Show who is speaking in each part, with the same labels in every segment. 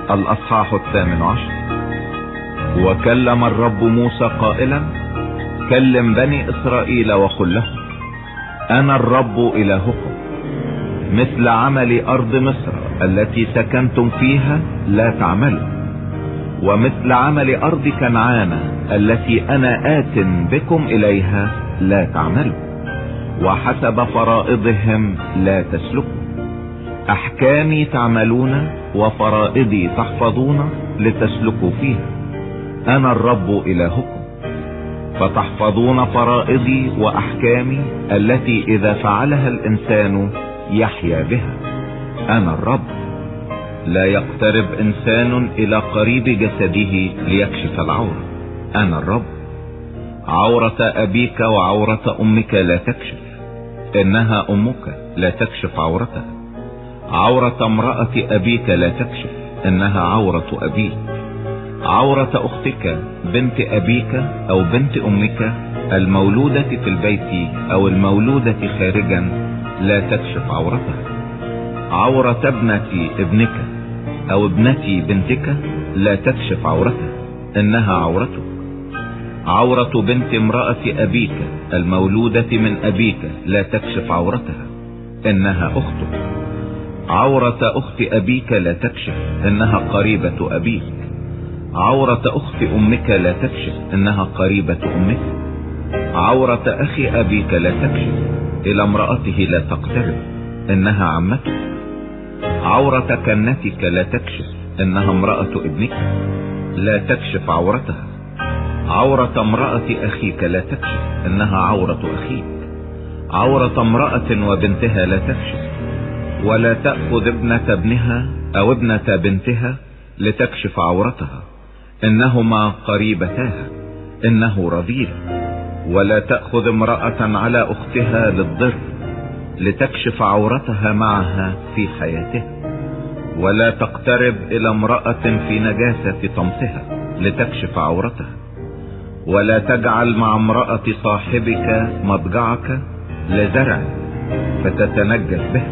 Speaker 1: الأصحاح 18. وكلم الرب موسى قائلا: كلم بني إسرائيل وقل لهم: أنا الرب إلهكم، مثل عمل أرض مصر التي سكنتم فيها لا تعملوا، ومثل عمل أرض كنعان التي أنا آت بكم إليها لا تعملوا، وحسب فرائضهم لا تسلكوا. أحكامي تعملون وفرائضي تحفظون لتسلكوا فيها. أنا الرب إلهكم، فتحفظون فرائضي وأحكامي التي إذا فعلها الإنسان يحيا بها. أنا الرب. لا يقترب إنسان إلى قريب جسده ليكشف العورة. أنا الرب. عورة أبيك وعورة أمك لا تكشف، إنها أمك لا تكشف عورتها. عورة امرأة أبيك لا تكشف، إنها عورة أبيك. عورة أختك بنت أبيك أو بنت أمك المولودة في البيت أو المولودة خارجا لا تكشف عورتها. عورة ابنة ابنك أو ابنة بنتك لا تكشف عورتها، إنها عورتك. عورة بنت امرأة أبيك المولودة من أبيك لا تكشف عورتها، إنها أختك. عورة أخت أبيك لا تكشف، إنها قريبة أبيك. عورة أخت أمك لا تكشف، إنها قريبة أمك. عورة أخي أبيك لا تكشف، إلى امرأته لا تقترب، إنها عمتك. عورة كنتك لا تكشف، إنها امرأة ابنك، لا تكشف عورتها. عورة امرأة أخيك لا تكشف، إنها عورة أخيك. عورة امرأة وبنتها لا تكشف، ولا تأخذ ابنة ابنها أو ابنة بنتها لتكشف عورتها، إنهما قريبتاها، إنه رذيل. ولا تأخذ امرأة على أختها للضر لتكشف عورتها معها في حياتها. ولا تقترب إلى امرأة في نجاسة طمسها لتكشف عورتها. ولا تجعل مع امرأة صاحبك مضجعك لزرع فتتنجس به.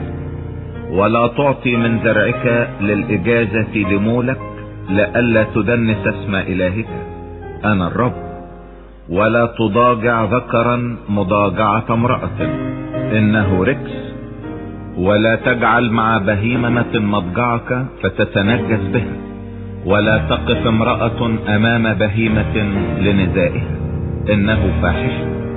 Speaker 1: ولا تعطي من زرعك للإجازة لمولك لئلا تدنس اسم إلهك. أنا الرب. ولا تضاجع ذكرا مضاجعة امرأة، إنه ركس. ولا تجعل مع بهيمة مضجعك فتتنجس بها. ولا تقف امرأة أمام بهيمة لنزائها، إنه فاحش.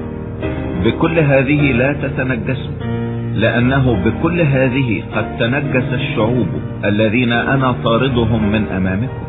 Speaker 1: بكل هذه لا تتنجسوا، لأنه بكل هذه قد تنجس الشعوب الذين أنا طاردهم من أمامكم.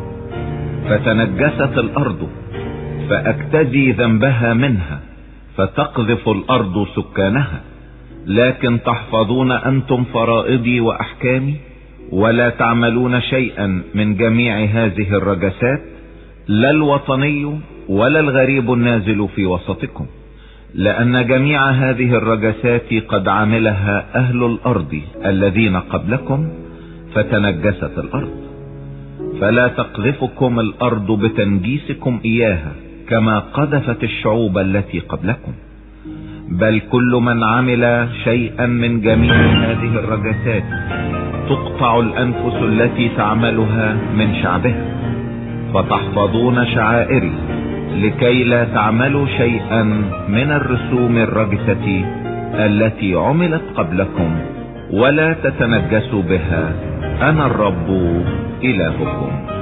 Speaker 1: فتنجست الأرض فأكتدي ذنبها منها، فتقذف الأرض سكانها. لكن تحفظون أنتم فرائضي وأحكامي، ولا تعملون شيئا من جميع هذه الرجسات، لا الوطني ولا الغريب النازل في وسطكم، لأن جميع هذه الرجسات قد عملها أهل الأرض الذين قبلكم فتنجست الأرض. فلا تقذفكم الأرض بتنجيسكم إياها كما قذفت الشعوب التي قبلكم، بل كل من عمل شيئا من جميع هذه الرجسات تقطع الأنفس التي تعملها من شعبها. فتحفظون شعائري لكي لا تعملوا شيئا من الرسوم الرجسة التي عملت قبلكم، ولا تتنجسوا بها. أنا الرب إلهكم.